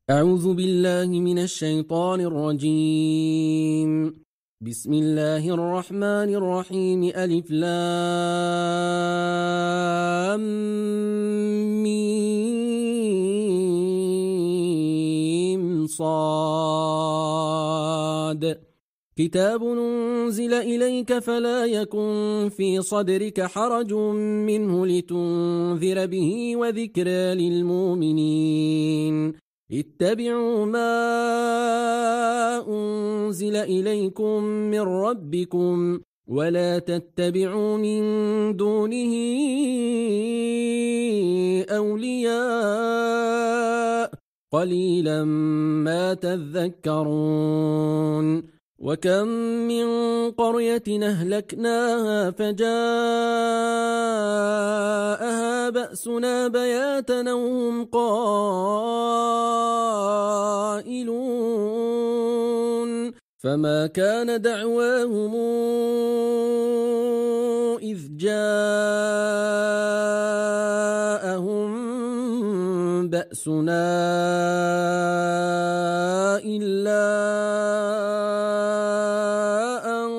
أعوذ بالله من الشيطان الرجيم. بسم الله الرحمن الرحيم. ألف لام ميم صاد. كتاب أنزل إليك فلا يكن في صدرك حرج منه لتنذر به وذكرى للمؤمنين. اتبعوا ما أنزل إليكم من ربكم ولا تتبعوا من دونه أولياء قليلا ما تذكرون. وكم من قرية أهلكناها فجاءها بأسنا بياتا وهم قائلون فما كان دعواهم إذ جاءهم بأسنا إلا أن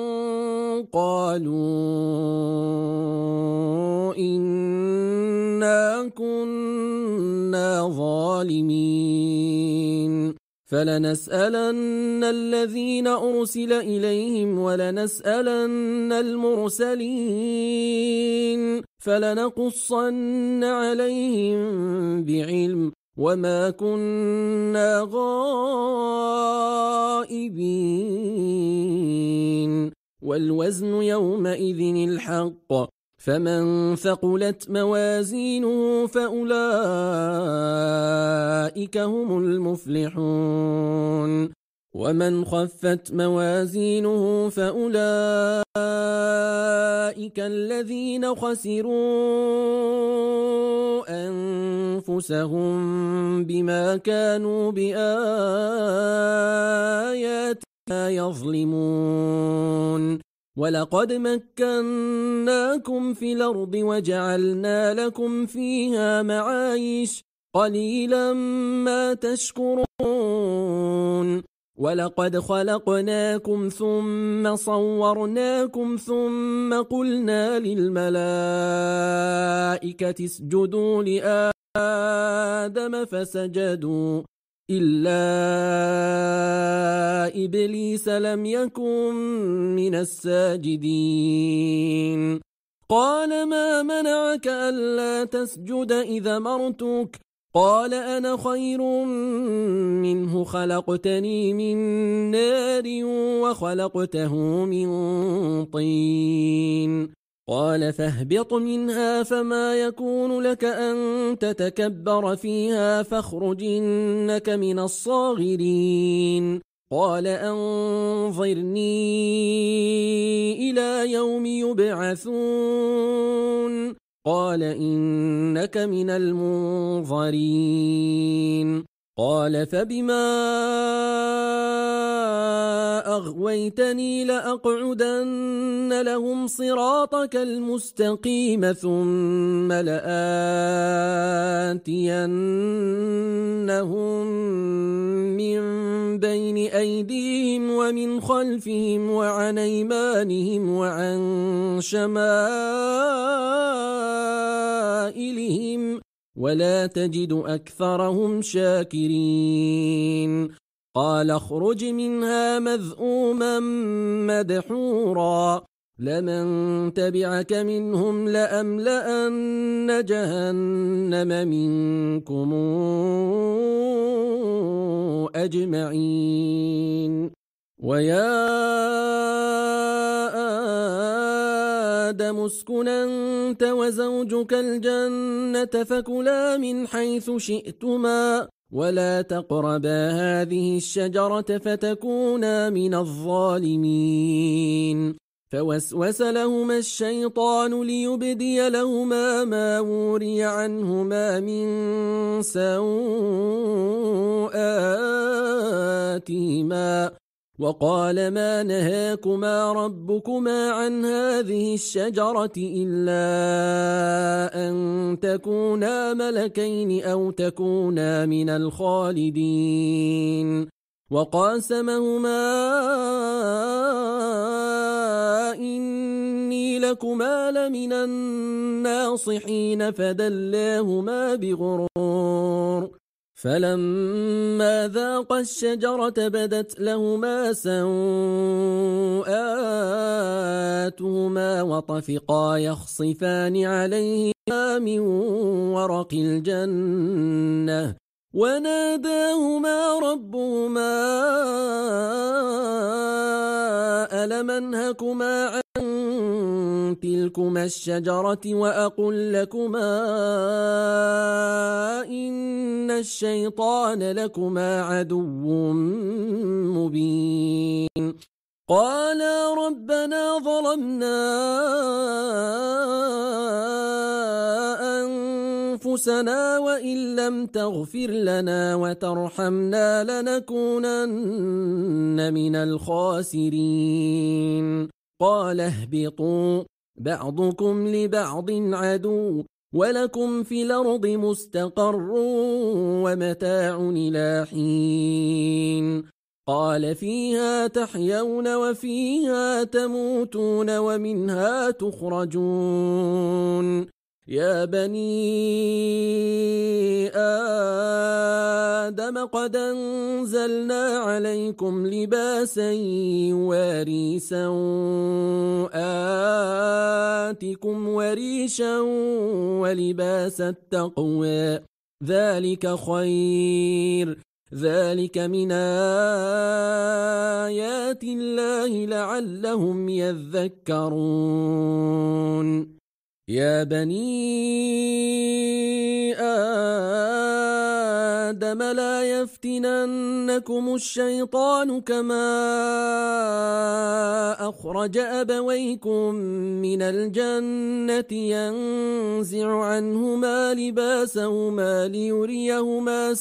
قالوا إنا كنا ظالمين. فلنسألن الذين أرسل إليهم ولنسألن المرسلين فلنقصن عليهم بعلم وما كنا غائبين. والوزن يومئذ الحق فمن ثقلت موازينه فأولئك هم المفلحون ومن خفت موازينه فأولئك الذين خسروا أنفسهم بما كانوا بآياتنا يظلمون. ولقد مكناكم في الأرض وجعلنا لكم فيها معايش قليلا ما تشكرون. ولقد خلقناكم ثم صورناكم ثم قلنا للملائكة اسجدوا لآدم فسجدوا إلا إبليس لم يكن من الساجدين. قال ما منعك ألا تسجد إذا مرتك؟ قال أنا خير منه خلقتني من نار وخلقته من طين. قال فاهبط منها فما يكون لك أن تتكبر فيها فاخرج إنك من الصاغرين. قال أنظرني إلى يوم يبعثون. قال إنك من المنظرين. قال فبما أغويتني لأقعدن لهم صراطك المستقيم ثم لآتينهم من بين أيديهم ومن خلفهم وعن أيمانهم وعن شمائلهم ولا تجد أكثرهم شاكرين. قال اخرج منها مذءوما مدحورا لمن تبعك منهم لأملأن جهنم منكم أجمعين. ويا آدم اسكن أنت وزوجك الجنة فكلا من حيث شئتما ولا تقربا هذه الشجرة فتكونا من الظالمين. فوسوس لهما الشيطان ليبدي لهما ما وري عنهما من سوآتهما وقال ما نهاكما ربكما عن هذه الشجرة إلا أن تكونا ملكين أو تكونا من الخالدين وقاسمهما إني لكما لمن الناصحين فدلاهما بغرور فلما ذاقا الشجرة بدت لهما سوآتهما وطفقا يخصفان عليهما من ورق الجنة وناداهما ربهما ألم أنهكما عن تلكما الشجرة وأقل لكما إن الشيطان لكما عدو مبين قالا ربنا ظلمنا أنفسنا وإن لم تغفر لنا وترحمنا لنكونن من الخاسرين قال اهبطوا بعضكم لبعض عدو ولكم في الأرض مستقر ومتاع إلى حين قال فيها تحيون وفيها تموتون ومنها تخرجون يا بني آدم قد أنزلنا عليكم لباسا يواري سوآتكم وريشا ولباس التقوى ذلك خير ذلك من آيات الله لعلهم يذكرون يا بني آدم لا يفتننكم الشيطان كما أخرج أبويكم من الجنة ينزع عنهما لباسهما ليريهما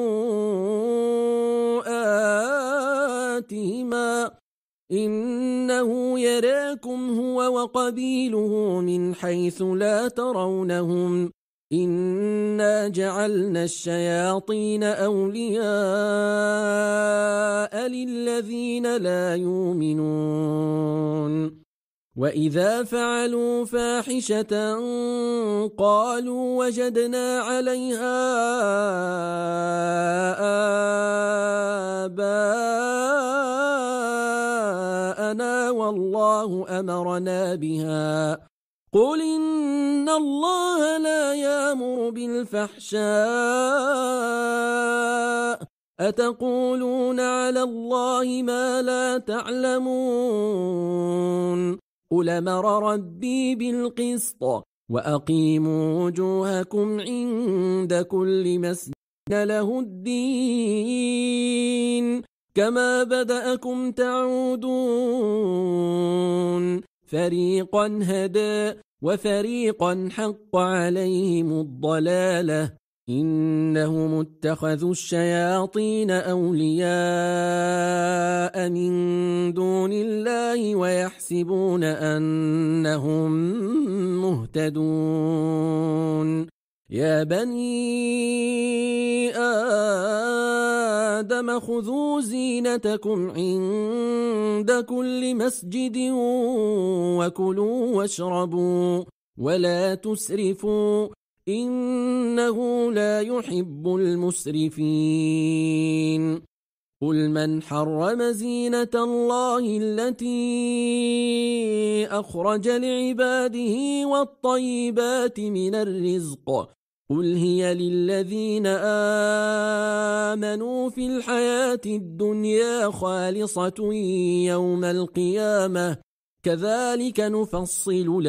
سوآتهما إنه يراكم هو وقبيله من حيث لا ترونهم إنا جعلنا الشياطين أولياء للذين لا يؤمنون وإذا فعلوا فاحشة قالوا وجدنا عليها آباءنا والله أمرنا بها قل إن الله لا يأمر بالفحشاء أتقولون على الله ما لا تعلمون قل أمر ربي بالقسط وأقيموا وجوهكم عند كل مسجد له الدين كما بدأكم تعودون فريقا هدى وفريقا حق عليهم الضلالة إنهم اتخذوا الشياطين أولياء من دون الله ويحسبون أنهم مهتدون يا بني آدم خذوا زينتكم عند كل مسجد وكلوا واشربوا ولا تسرفوا إنه لا يحب المسرفين قل من حرم زينة الله التي أخرج لعباده والطيبات من الرزق قل هي للذين آمنوا في الحياة الدنيا خالصة يوم القيامة كذلك نفصل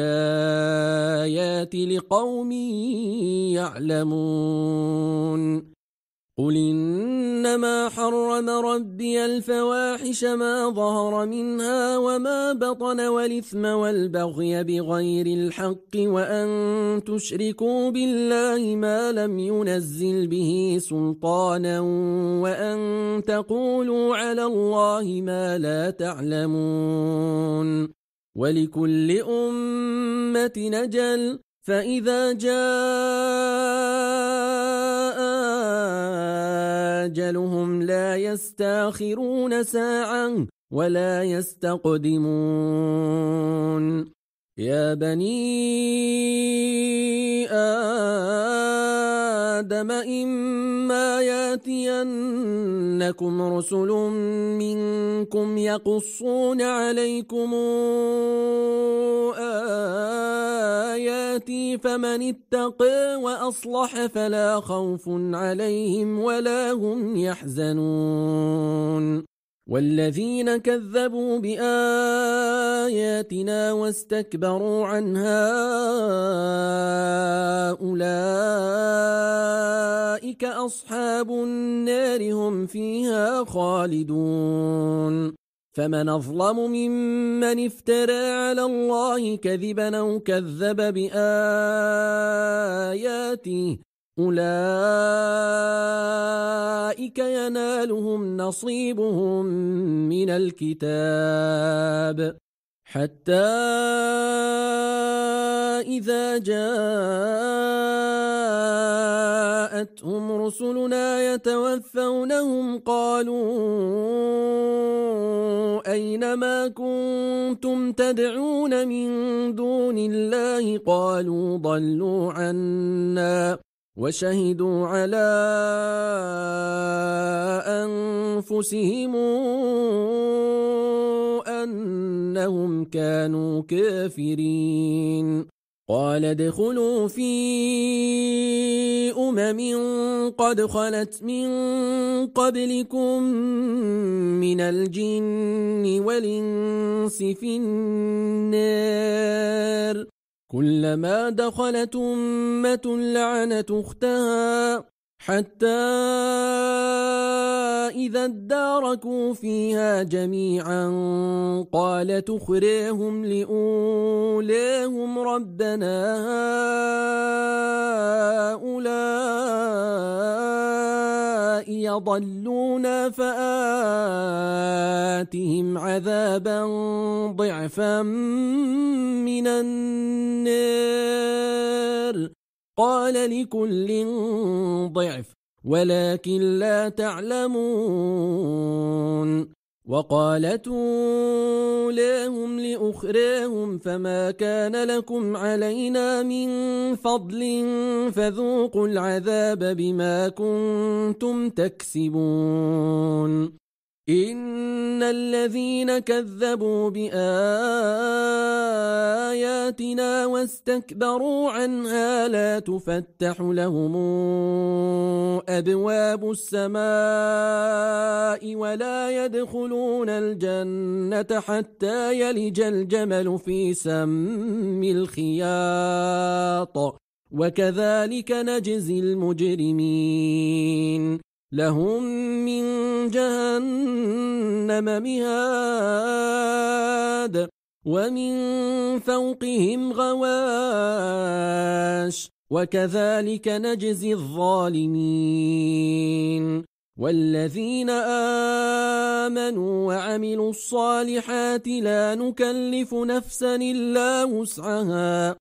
الآيات لقوم يعلمون قل إنما حرم ربي الفواحش ما ظهر منها وما بطن والإثم والبغي بغير الحق وأن تشركوا بالله ما لم ينزل به سلطانا وأن تقولوا على الله ما لا تعلمون ولكل أمة نجل فإذا جاء أجلهم لا يستاخرون ساعة ولا يستقدمون يا بني آدم إما ياتينكم رسل منكم يقصون عليكم آياتي فمن اتقى وأصلح فلا خوف عليهم ولا هم يحزنون والذين كذبوا بآياتنا واستكبروا عنها أولئك أصحاب النار هم فيها خالدون فمن أظلم ممن افترى على الله كذبا أو كذب بآياته أولئك ينالهم نصيبهم من الكتاب حتى إذا جاءتهم رسلنا يتوفونهم قالوا أينما كنتم تدعون من دون الله قالوا ضلوا عنا وشهدوا على أنفسهم أنهم كانوا كافرين قال ادخلوا في قد خلت من قبلكم من الجن والإنس في النار كلما دخلت أمة لعنت أختها حتى إذا اداركوا فيها جميعا قالت أخراهم لأولاهم ربنا هؤلاء يضلون فآتهم عذابا ضعفا من النار قال لكل ضعف ولكن لا تعلمون وقالت أولاهم لأخراهم فما كان لكم علينا من فضل فذوقوا العذاب بما كنتم تكسبون إن الذين كذبوا بآياتنا واستكبروا عنها لا تفتح لهم أبواب السماء ولا يدخلون الجنة حتى يلج الجمل في سم الخياط وكذلك نجزي المجرمين لهم من جهنم مهاد ومن فوقهم غواش وكذلك نجزي الظالمين والذين آمنوا وعملوا الصالحات لا نكلف نفسا إلا وسعها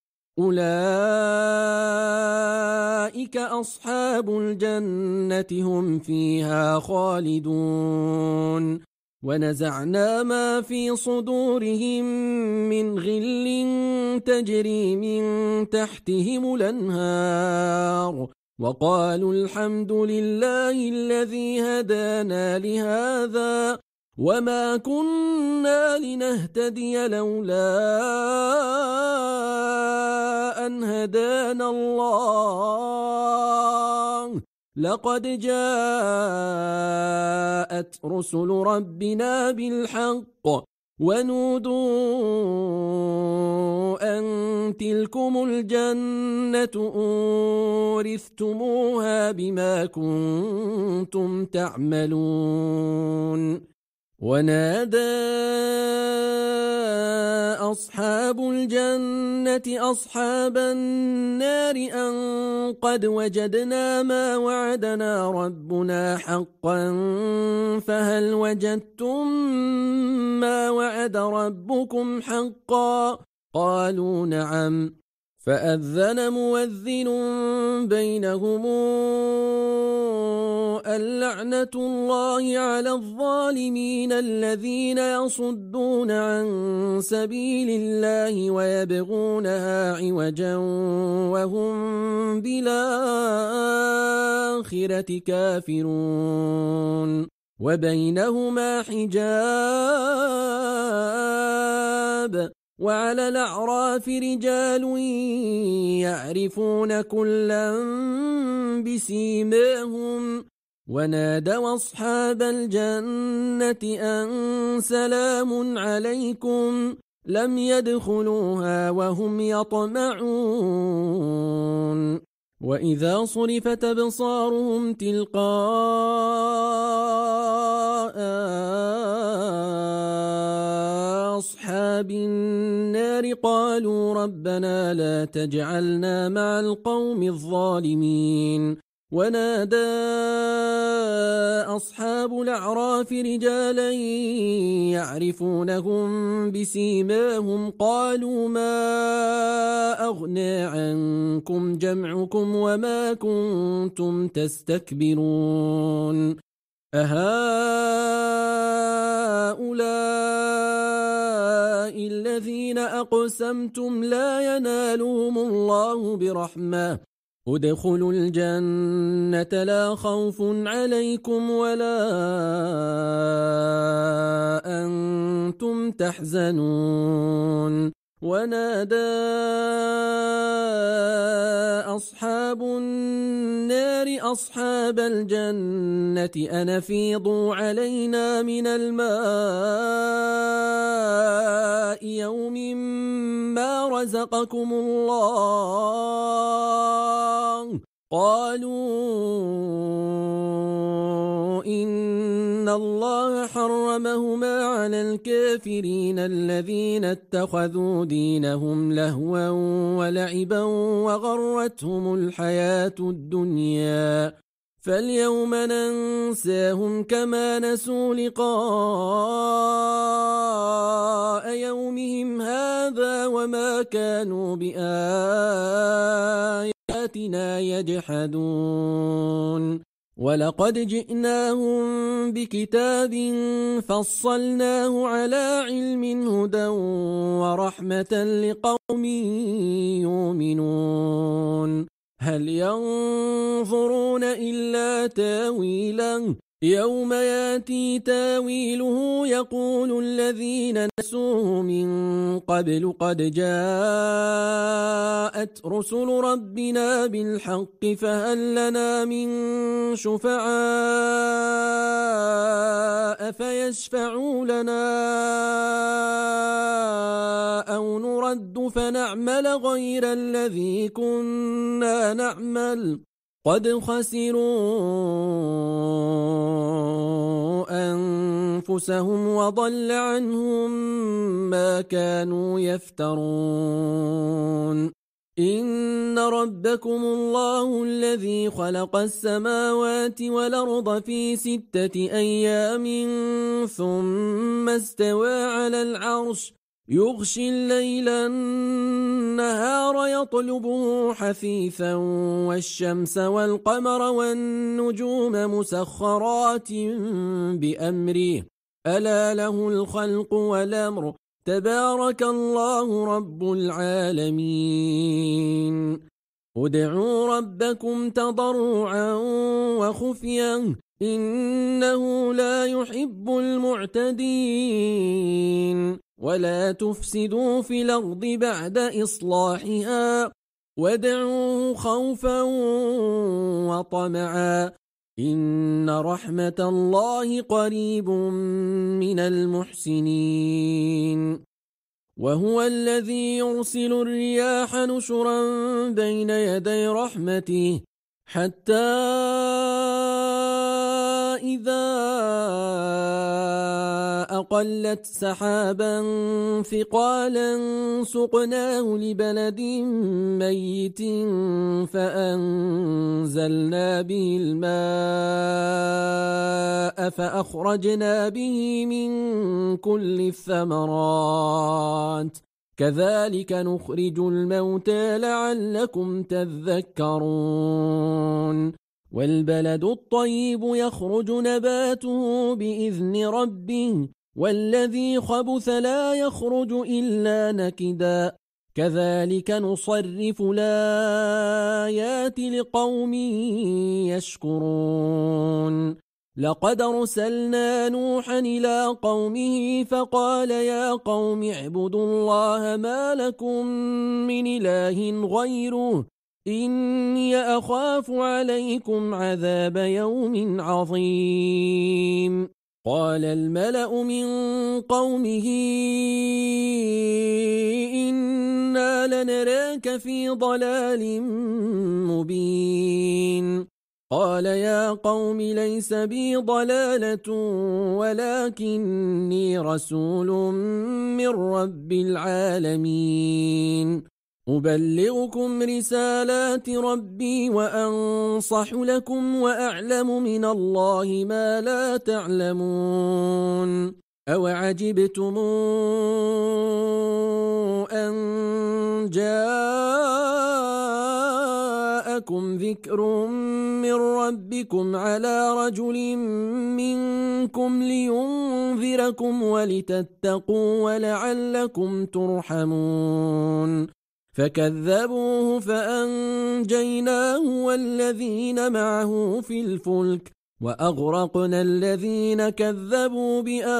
أولئك أصحاب الجنة هم فيها خالدون ونزعنا ما في صدورهم من غل تجري من تحتهم الأنهار وقالوا الحمد لله الذي هدانا لهذا وما كنا لنهتدي لولا أن هدانا الله لقد جاءت رسل ربنا بالحق ونودوا أن تلكم الجنة أورثتموها بما كنتم تعملون ونادى أصحاب الجنة أصحاب النار أن قد وجدنا ما وعدنا ربنا حقا فهل وجدتم ما وعد ربكم حقا قالوا نعم فأذن مؤذن بينهم اللعنة الله على الظالمين الذين يصدون عن سبيل الله ويبغونها عوجا وهم بالآخرة كافرون وبينهما حجاب وعلى الأعراف رجال يعرفون كلا بسيماهم ونادوا أصحاب الجنة أن سلام عليكم لم يدخلوها وهم يطمعون وإذا صرفت أبصارهم تلقاء أصحاب النار قالوا ربنا لا تجعلنا مع القوم الظالمين ونادى أصحاب الأعراف رجالا يعرفونهم بسيماهم قالوا ما أغنى عنكم جمعكم وما كنتم تستكبرون أهؤلاء الذين أقسمتم لا ينالهم الله برحمة ادخلوا الجنة لا خوف عليكم ولا أنتم تحزنون ونادى أصحاب النار أصحاب الجنة أن أفيضوا علينا من الماء يوم ما رزقكم الله قالوا إن الله حرمهما على الكافرين الذين اتخذوا دينهم لهوا ولعبا وغرتهم الحياة الدنيا فاليوم ننساهم كما نسوا لقاء يومهم هذا وما كانوا بآياتنا يجحدون ولقد جئناهم بكتاب فصلناه على علم هدى ورحمة لقوم يؤمنون هل ينظرون إلا تاويلا يوم ياتي تاويله يقول الذين نسوه من قبل قد جاءت رسل ربنا بالحق فهل لنا من شفعاء فيشفعوا لنا أو نرد فنعمل غير الذي كنا نعمل قد خسروا أنفسهم وضل عنهم ما كانوا يفترون إن ربكم الله الذي خلق السماوات والأرض في 6 أيام ثم استوى على العرش يغشي الليل النهار يطلبه حثيثا والشمس والقمر والنجوم مسخرات بأمره ألا له الخلق والأمر تبارك الله رب العالمين ادعوا ربكم تضرعا وخفيا إنه لا يحب المعتدين ولا تفسدوا في الأرض بعد إصلاحها وادعوه خوفا وطمعا إن رحمة الله قريب من المحسنين وهو الذي يرسل الرياح نشرا بين يدي رحمته حتى إذا أقلت سحابا ثقالا سقناه لبلد ميت فأنزلنا به الماء فأخرجنا به من كل الثمرات كذلك نخرج الموتى لعلكم تذكرون والبلد الطيب يخرج نباته بإذن ربه والذي خبث لا يخرج إلا نكدا كذلك نصرف الآيات لقوم يشكرون لقد أرسلنا نوحا إلى قومه فقال يا قوم اعبدوا الله ما لكم من إله غيره إني أخاف عليكم عذاب يوم عظيم قال الملأ من قومه إنا لنراك في ضلال مبين قال يا قوم ليس بي ضلالة ولكني رسول من رب العالمين أبلغكم رسالات ربي وأنصح لكم وأعلم من الله ما لا تعلمون أوعجبتم أن جاءكم ذكر من ربكم على رجل منكم لينذركم ولتتقوا ولعلكم ترحمون فكذبوه فأنجيناه والذين معه في الفلك وأغرقنا الذين كذبوا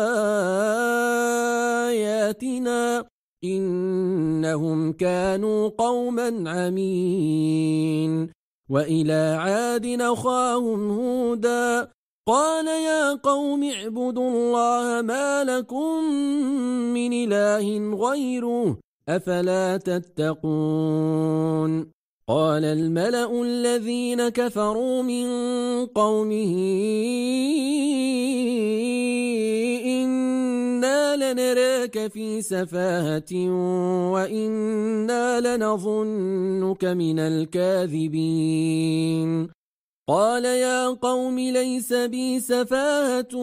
بآياتنا إنهم كانوا قوما عمين وإلى عاد أخاهم هودا قال يا قوم اعبدوا الله ما لكم من إله غيره أفلا تتقون قال الملأ الذين كفروا من قومه إنا لنراك في سفاهة وإنا لنظنك من الكاذبين قال يا قوم ليس بي سفاهة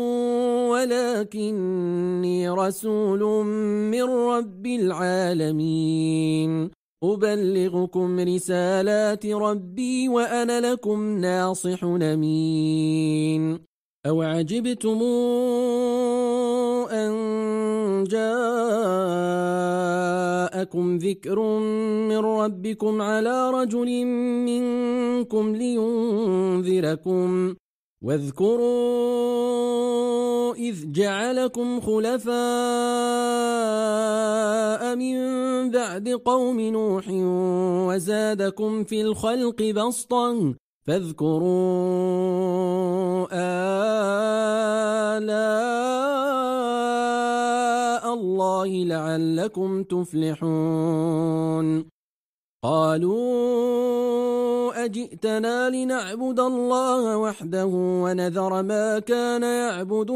ولكني رسول من رب العالمين أبلغكم رسالات ربي وأنا لكم ناصح أمين أوعجبتم أن جاءكم ذكر من ربكم على رجل منكم لينذركم واذكروا إذ جعلكم خلفاء من بعد قوم نوح وزادكم في الخلق بسطا فاذكروا آلاء الله لعلكم تفلحون قالوا أجئتنا لنعبد الله وحده ونذر ما كان يعبد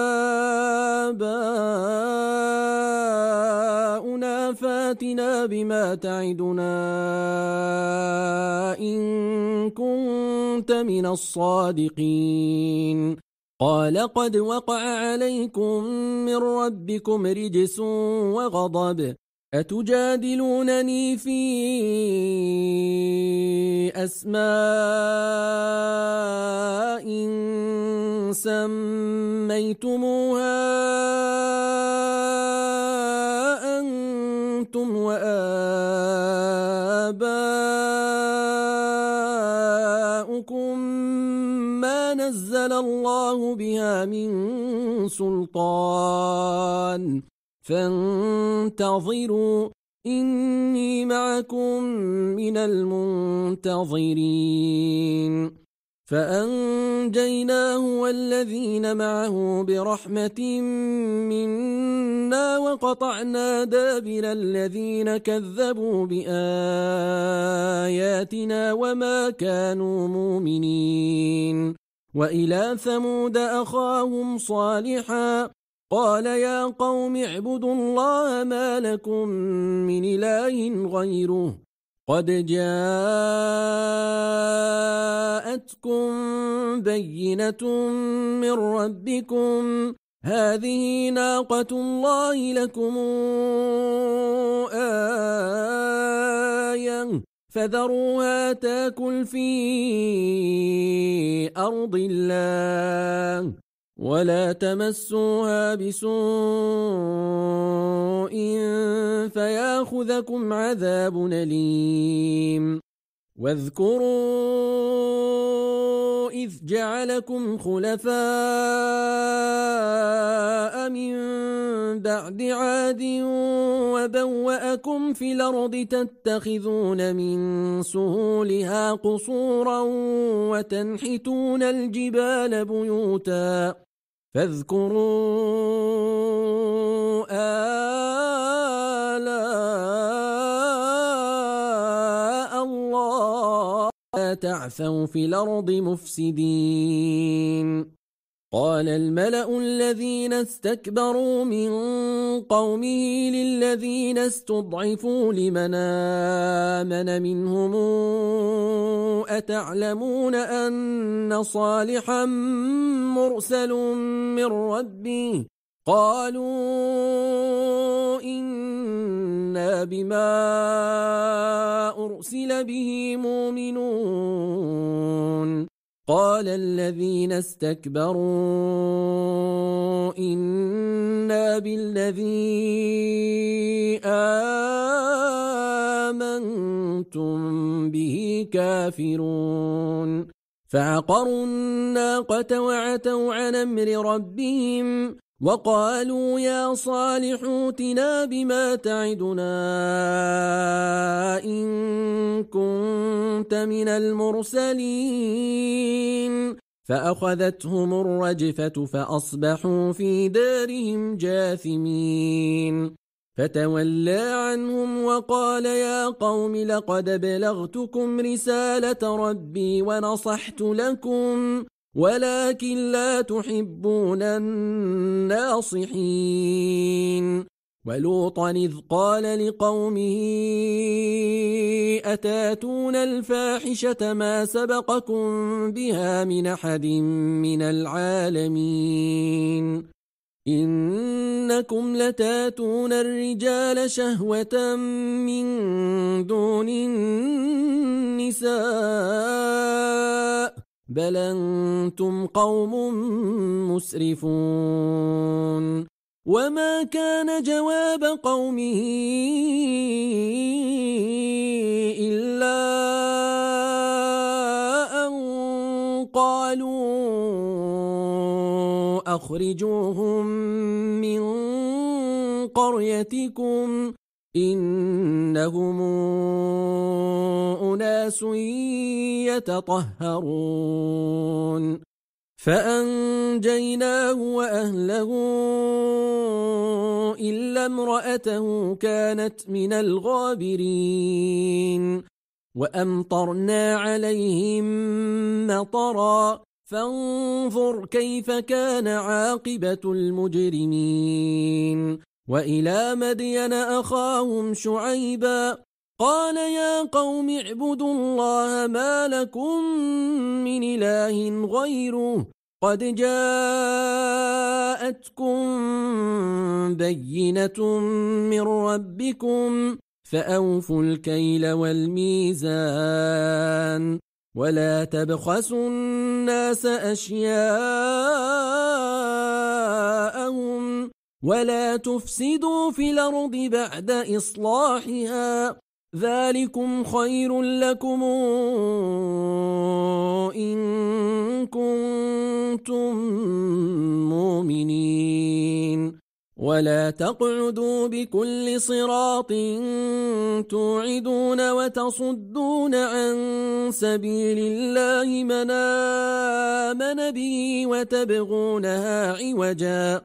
آباؤنا فاتنا بما تعدنا إن كنت من الصادقين قال قد وقع عليكم من ربكم رجس وغضب أتجادلونني في أسماء سميتموها أنتم وآباؤكم ما نزل الله بها من سلطان فانتظروا إني معكم من المنتظرين فأنجيناه والذين معه برحمة منا وقطعنا دابر الذين كذبوا بآياتنا وما كانوا مؤمنين. وإلى ثمود أخاهم صالحا قال يا قوم اعبدوا الله ما لكم من إله غيره قد جاءتكم بينة من ربكم هذه ناقة الله لكم آية فذروها تاكل في أرض الله ولا تمسوها بسوء فياخذكم عذاب أليم. واذكروا إذ جعلكم خلفاء من بعد عاد وبوأكم في الأرض تتخذون من سهولها قصورا وتنحتون الجبال بيوتا فاذكروا آلاء الله لا تعثوا في الأرض مفسدين. قال الملأ الذين استكبروا من قومه للذين استضعفوا لمن آمن منهم أتعلمون أن صالحا مرسل من ربه قالوا إنا بما أرسل به مؤمنون. قال الذين استكبروا إنا بالذي آمنتم به كافرون. فعقروا الناقة وعتوا عن أمر ربهم وقالوا يا صالح ائتنا بما تعدنا إن كنت من المرسلين. فأخذتهم الرجفة فأصبحوا في دارهم جاثمين. فتولى عنهم وقال يا قوم لقد بلغتكم رسالة ربي ونصحت لكم ولكن لا تحبون الناصحين. ولوطا إذ قال لقومه أتاتون الفاحشة ما سبقكم بها من أحد من العالمين إنكم لتاتون الرجال شهوة من دون النساء بل أنتم قوم مسرفون. وما كان جواب قومه إلا أن قالوا أخرجوهم من قريتكم إنهم أناس يتطهرون. فأنجيناه وأهله إلا امرأته كانت من الغابرين. وأمطرنا عليهم مطرا فانظر كيف كان عاقبة المجرمين. وإلى مدين أخاهم شعيبا قال يا قوم اعبدوا الله ما لكم من إله غيره قد جاءتكم بينة من ربكم فأوفوا الكيل والميزان ولا تبخسوا الناس أشياءهم ولا تفسدوا في الأرض بعد إصلاحها ذلكم خير لكم إن كنتم مؤمنين. ولا تقعدوا بكل صراط توعدون وتصدون عن سبيل الله من آمن به وتبغونها عوجا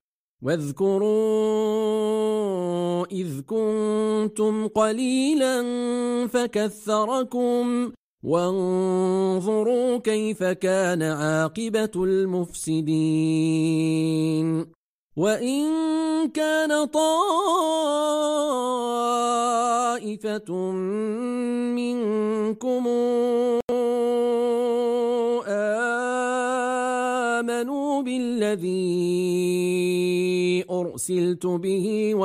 واذكروا إذ كنتم قليلا فكثركم وانظروا كيف كان عاقبة المفسدين وإن كان طائفة منكم آمنوا بالذي أرسلت به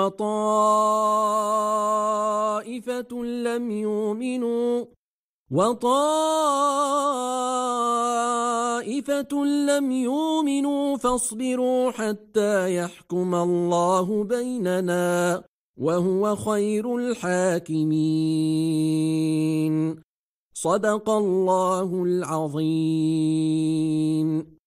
وطائفة لم يؤمنوا فاصبروا حتى يحكم الله بيننا وهو خير الحاكمين. صدق الله العظيم.